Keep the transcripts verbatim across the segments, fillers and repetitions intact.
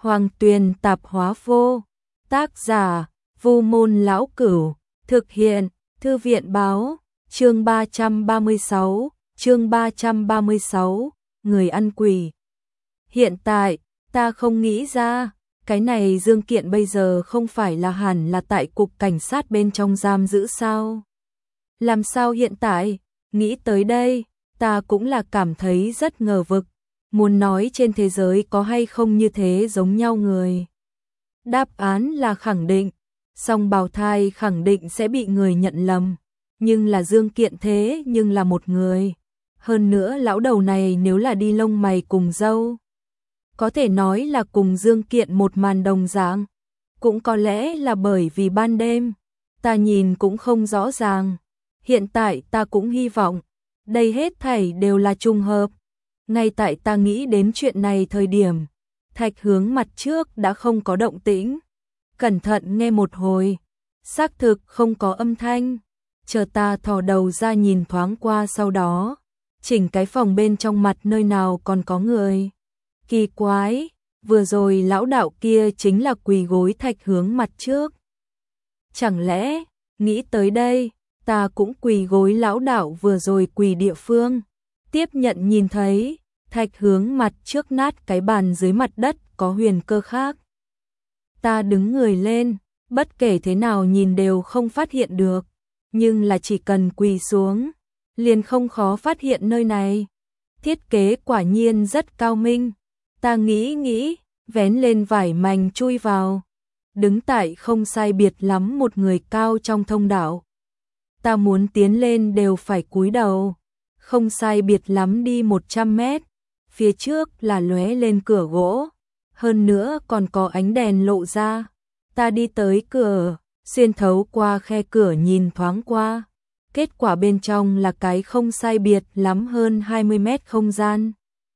Hoàng Tuyền Tạp Hóa Vô. Tác giả: Vu Môn Lão Cửu. Thực hiện: Thư viện báo. Chương ba trăm ba mươi sáu, chương ba trăm ba mươi sáu, người ăn quỷ. Hiện tại, ta không nghĩ ra, cái này Dương Kiện bây giờ không phải là hẳn là tại cục cảnh sát bên trong giam giữ sao? Làm sao hiện tại? Nghĩ tới đây, ta cũng là cảm thấy rất ngờ vực, muốn nói trên thế giới có hay không như thế giống nhau người. Đáp án là khẳng định, song bào thai khẳng định sẽ bị người nhận lầm, nhưng là Dương Kiện thế nhưng là một người. Hơn nữa lão đầu này nếu là đi lông mày cùng râu, có thể nói là cùng Dương Kiện một màn đồng dạng, cũng có lẽ là bởi vì ban đêm, ta nhìn cũng không rõ ràng. Hiện tại ta cũng hy vọng, đây hết thảy đều là trùng hợp. Ngay tại ta nghĩ đến chuyện này thời điểm, Thạch Hướng mặt trước đã không có động tĩnh. Cẩn thận nghe một hồi, xác thực không có âm thanh. Chờ ta thò đầu ra nhìn thoáng qua sau đó, chỉnh cái phòng bên trong mặt nơi nào còn có người. Kỳ quái, vừa rồi lão đạo kia chính là quỳ gối Thạch Hướng mặt trước. Chẳng lẽ, nghĩ tới đây, ta cũng quỳ gối lão đạo vừa rồi quỳ địa phương. Tiếp nhận nhìn thấy, Thạch Hướng mặt trước nát cái bàn dưới mặt đất có huyền cơ khác. Ta đứng người lên, bất kể thế nào nhìn đều không phát hiện được, nhưng là chỉ cần quỳ xuống, liền không khó phát hiện nơi này. Thiết kế quả nhiên rất cao minh. Ta nghĩ nghĩ, vén lên vải mảnh chui vào, đứng tại không sai biệt lắm một người cao trong thông đạo. Ta muốn tiến lên đều phải cúi đầu, không sai biệt lắm đi một trăm mét, phía trước là lóe lên cửa gỗ, hơn nữa còn có ánh đèn lộ ra. Ta đi tới cửa, xuyên thấu qua khe cửa nhìn thoáng qua, kết quả bên trong là cái không sai biệt lắm hơn hai mươi mét không gian.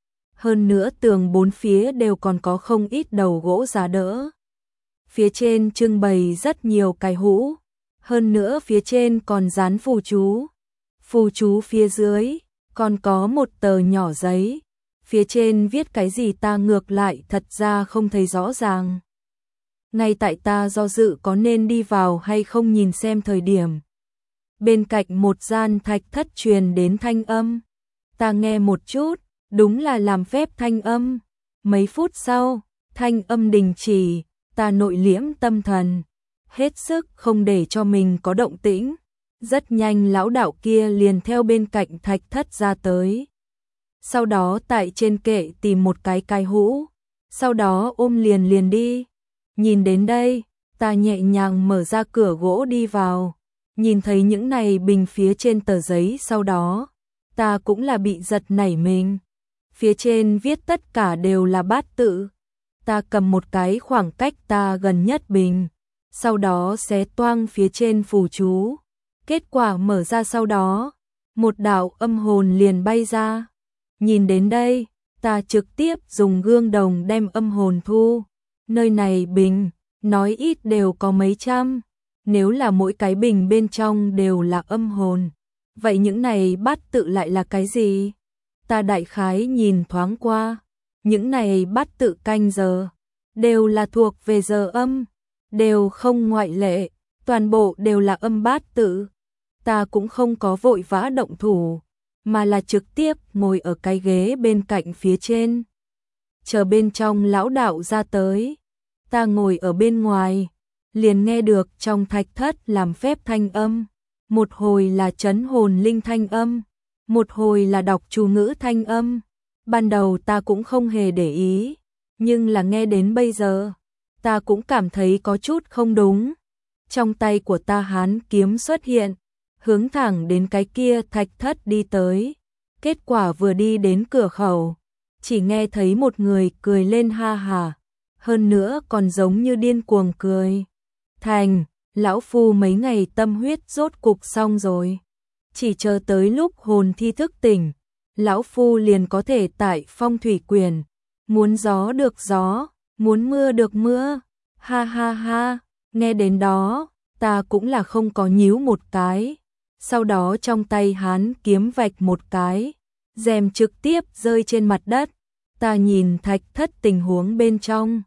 Hơn nữa tường bốn phía đều còn có không ít đầu gỗ giá đỡ. Phía trên trưng bày rất nhiều cái hũ, hơn nữa phía trên còn dán phù chú. Phù chú phía dưới còn có một tờ nhỏ giấy, phía trên viết cái gì ta ngược lại thật ra không thấy rõ ràng. Ngay tại ta do dự có nên đi vào hay không nhìn xem thời điểm, bên cạnh một gian thạch thất truyền đến thanh âm. Ta nghe một chút, đúng là làm phép thanh âm. Mấy phút sau, thanh âm đình chỉ, ta nội liễm tâm thần, hết sức không để cho mình có động tĩnh. Rất nhanh lão đạo kia liền theo bên cạnh thạch thất ra tới. Sau đó tại trên kệ tìm một cái cái hũ, sau đó ôm liền liền đi. Nhìn đến đây, ta nhẹ nhàng mở ra cửa gỗ đi vào, nhìn thấy những này bình phía trên tờ giấy, sau đó ta cũng là bị giật nảy mình. Phía trên viết tất cả đều là bát tự. Ta cầm một cái khoảng cách ta gần nhất bình, sau đó xé toang phía trên phù chú. Kết quả mở ra sau đó, một đạo âm hồn liền bay ra. Nhìn đến đây, ta trực tiếp dùng gương đồng đem âm hồn thu. Nơi này bình, nói ít đều có mấy trăm. Nếu là mỗi cái bình bên trong đều là âm hồn, vậy những này bát tự lại là cái gì? Ta đại khái nhìn thoáng qua, những này bát tự canh giờ, đều là thuộc về giờ âm, đều không ngoại lệ, toàn bộ đều là âm bát tự. Ta cũng không có vội vã động thủ, mà là trực tiếp ngồi ở cái ghế bên cạnh phía trên. Chờ bên trong lão đạo ra tới, ta ngồi ở bên ngoài, liền nghe được trong thạch thất làm phép thanh âm. Một hồi là trấn hồn linh thanh âm, một hồi là đọc chú ngữ thanh âm. Ban đầu ta cũng không hề để ý, nhưng là nghe đến bây giờ, ta cũng cảm thấy có chút không đúng. Trong tay của ta hán kiếm xuất hiện, hướng thẳng đến cái kia thạch thất đi tới. Kết quả vừa đi đến cửa khẩu, chỉ nghe thấy một người cười lên ha hà, hơn nữa còn giống như điên cuồng cười. Thành, lão phu mấy ngày tâm huyết rốt cục xong rồi. Chỉ chờ tới lúc hồn thi thức tỉnh, lão phu liền có thể tại phong thủy quyền, muốn gió được gió, muốn mưa được mưa. Ha ha ha, nghe đến đó, ta cũng là không có nhíu một cái. Sau đó trong tay hán kiếm vạch một cái, rèm trực tiếp rơi trên mặt đất. Ta nhìn thạch thất tình huống bên trong,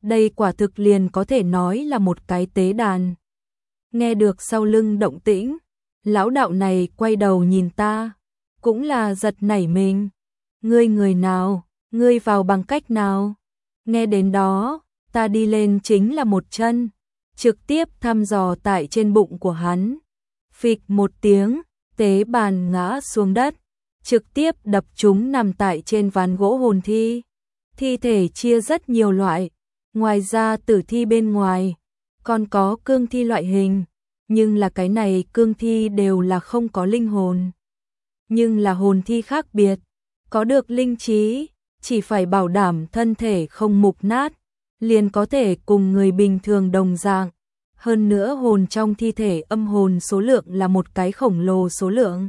đây quả thực liền có thể nói là một cái tế đàn. Nghe được sau lưng động tĩnh, lão đạo này quay đầu nhìn ta, cũng là giật nảy mình. Ngươi người nào, ngươi vào bằng cách nào? Nghe đến đó, ta đi lên chính là một chân, trực tiếp thăm dò tại trên bụng của hắn. Phịch một tiếng, tế bàn ngã xuống đất, trực tiếp đập chúng nằm tại trên ván gỗ hồn thi. Thi thể chia rất nhiều loại, ngoài ra tử thi bên ngoài, còn có cương thi loại hình, nhưng là cái này cương thi đều là không có linh hồn. Nhưng là hồn thi khác biệt, có được linh trí, chỉ phải bảo đảm thân thể không mục nát, liền có thể cùng người bình thường đồng dạng. Hơn nữa hồn trong thi thể âm hồn số lượng là một cái khổng lồ số lượng.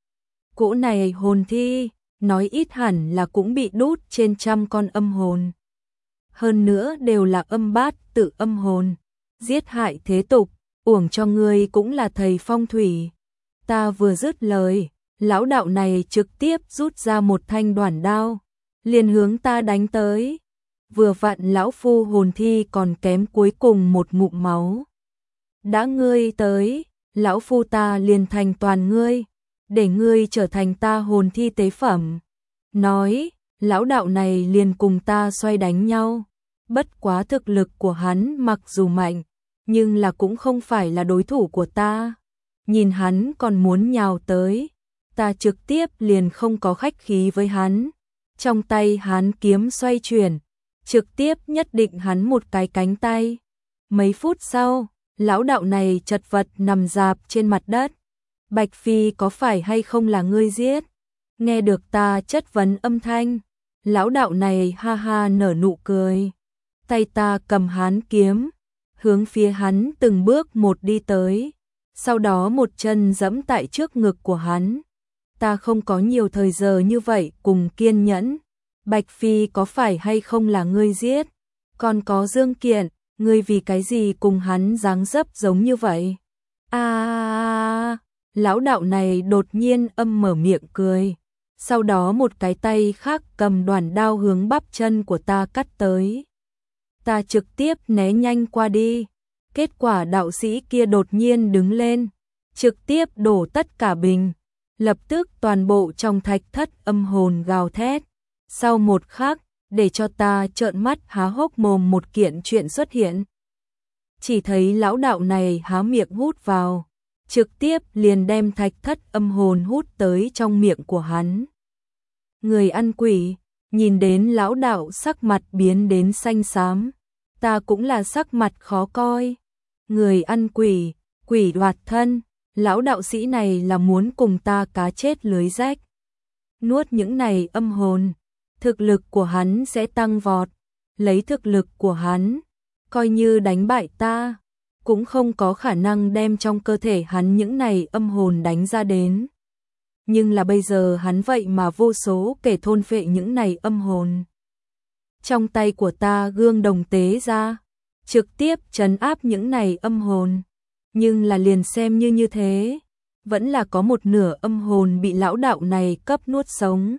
Cỗ này hồn thi, nói ít hẳn là cũng bị đút trên trăm con âm hồn. Hơn nữa đều là âm bát tự âm hồn, giết hại thế tục, uổng cho ngươi cũng là thầy phong thủy. Ta vừa dứt lời, lão đạo này trực tiếp rút ra một thanh đoản đao, liền hướng ta đánh tới. Vừa vặn lão phu hồn thi còn kém cuối cùng một ngụm máu. Đã ngươi tới, lão phu ta liền thành toàn ngươi, để ngươi trở thành ta hồn thi tế phẩm. Nói, lão đạo này liền cùng ta xoay đánh nhau. Bất quá thực lực của hắn mặc dù mạnh, nhưng là cũng không phải là đối thủ của ta. Nhìn hắn còn muốn nhào tới, ta trực tiếp liền không có khách khí với hắn. Trong tay hắn kiếm xoay chuyển, trực tiếp nhất định hắn một cái cánh tay. Mấy phút sau, lão đạo này chật vật nằm rạp trên mặt đất. Bạch Phi có phải hay không là ngươi giết? Nghe được ta chất vấn âm thanh, lão đạo này ha ha nở nụ cười. Tay ta cầm hắn kiếm, hướng phía hắn từng bước một đi tới, sau đó một chân giẫm tại trước ngực của hắn. Ta không có nhiều thời giờ như vậy cùng kiên nhẫn. Bạch Phi có phải hay không là ngươi giết? Còn có Dương Kiện, ngươi vì cái gì cùng hắn dáng dấp giống như vậy? À, lão đạo này đột nhiên âm mở miệng cười, sau đó một cái tay khác cầm đoản đao hướng bắp chân của ta cắt tới. Ta trực tiếp né nhanh qua đi, kết quả đạo sĩ kia đột nhiên đứng lên, trực tiếp đổ tất cả bình, lập tức toàn bộ trong thạch thất âm hồn gào thét. Sau một khắc, để cho ta trợn mắt há hốc mồm một kiện chuyện xuất hiện. Chỉ thấy lão đạo này há miệng hút vào, trực tiếp liền đem thạch thất âm hồn hút tới trong miệng của hắn. Người ăn quỷ, nhìn đến lão đạo sắc mặt biến đến xanh xám, ta cũng là sắc mặt khó coi. Người ăn quỷ, quỷ đoạt thân, lão đạo sĩ này là muốn cùng ta cá chết lưới rách. Nuốt những này âm hồn, thực lực của hắn sẽ tăng vọt, lấy thực lực của hắn, coi như đánh bại ta, cũng không có khả năng đem trong cơ thể hắn những này âm hồn đánh ra đến. Nhưng là bây giờ hắn vậy mà vô số kẻ thôn phệ những này âm hồn. Trong tay của ta gương đồng tế ra, trực tiếp trấn áp những này âm hồn. Nhưng là liền xem như như thế, vẫn là có một nửa âm hồn bị lão đạo này cấp nuốt sống.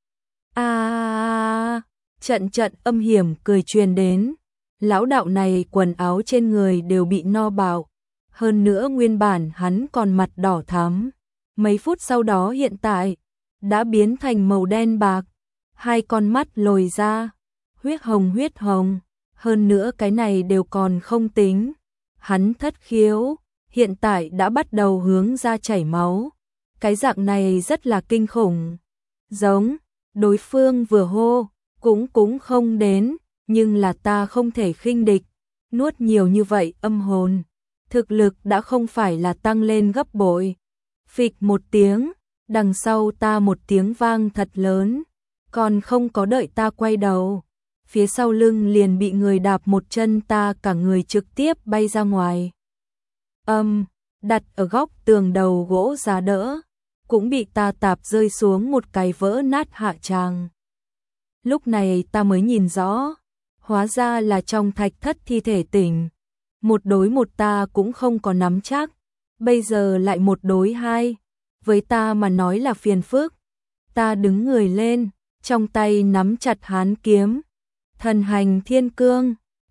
À, trận trận âm hiểm cười truyền đến. Lão đạo này quần áo trên người đều bị no bạo, hơn nữa nguyên bản hắn còn mặt đỏ thắm, mấy phút sau đó hiện tại đã biến thành màu đen bạc, hai con mắt lồi ra, huyết hồng huyết hồng, hơn nữa cái này đều còn không tính, hắn thất khiếu hiện tại đã bắt đầu hướng ra chảy máu, cái dạng này rất là kinh khủng. Giống, đối phương vừa hô, cũng cũng không đến. Nhưng là ta không thể khinh địch, nuốt nhiều như vậy âm hồn, thực lực đã không phải là tăng lên gấp bội. Phịch một tiếng, đằng sau ta một tiếng vang thật lớn, còn không có đợi ta quay đầu, phía sau lưng liền bị người đạp một chân, ta cả người trực tiếp bay ra ngoài. Âm, đặt ở góc tường đầu gỗ giá đỡ, cũng bị ta tạp rơi xuống một cái vỡ nát hạ tràng. Lúc này ta mới nhìn rõ, hóa ra là trong thạch thất thi thể tỉnh. Một đối một ta cũng không có nắm chắc, bây giờ lại một đối hai, với ta mà nói là phiền phức. Ta đứng người lên, trong tay nắm chặt hán kiếm, thần hành thiên cương,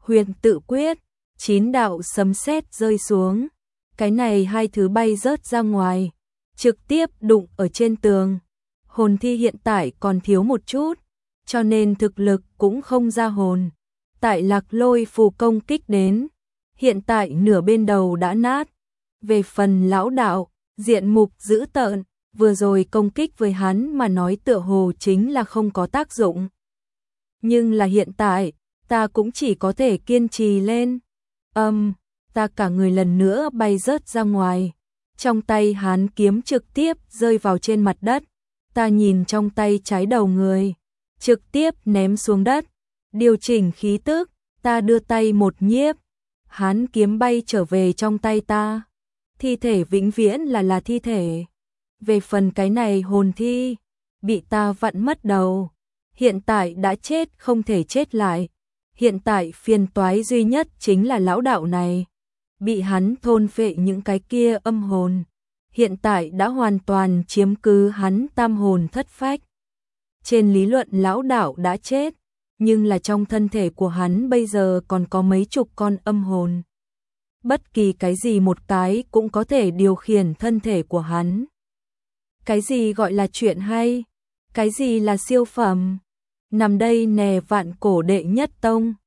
huyền tự quyết, chín đạo sấm sét rơi xuống. Cái này hai thứ bay rớt ra ngoài, trực tiếp đụng ở trên tường. Hồn thi hiện tại còn thiếu một chút, cho nên thực lực cũng không ra hồn. Tại Lạc Lôi phù công kích đến, hiện tại nửa bên đầu đã nát. Về phần lão đạo, diện mục dữ tợn, vừa rồi công kích với hắn mà nói tựa hồ chính là không có tác dụng. Nhưng là hiện tại, ta cũng chỉ có thể kiên trì lên. Âm, um, ta cả người lần nữa bay rớt ra ngoài. Trong tay hắn kiếm trực tiếp rơi vào trên mặt đất. Ta nhìn trong tay trái đầu người, trực tiếp ném xuống đất. Điều chỉnh khí tức, ta đưa tay một nhiếp. Hắn kiếm bay trở về trong tay ta. Thi thể vĩnh viễn là là thi thể. Về phần cái này hồn thi, bị ta vặn mất đầu. Hiện tại đã chết không thể chết lại. Hiện tại phiền toái duy nhất chính là lão đạo này. Bị hắn thôn phệ những cái kia âm hồn. Hiện tại đã hoàn toàn chiếm cứ hắn tam hồn thất phách. Trên lý luận lão đạo đã chết, nhưng là trong thân thể của hắn bây giờ còn có mấy chục con âm hồn. Bất kỳ cái gì một cái cũng có thể điều khiển thân thể của hắn. Cái gì gọi là chuyện hay? Cái gì là siêu phẩm? Nằm đây nè vạn cổ đệ nhất tông.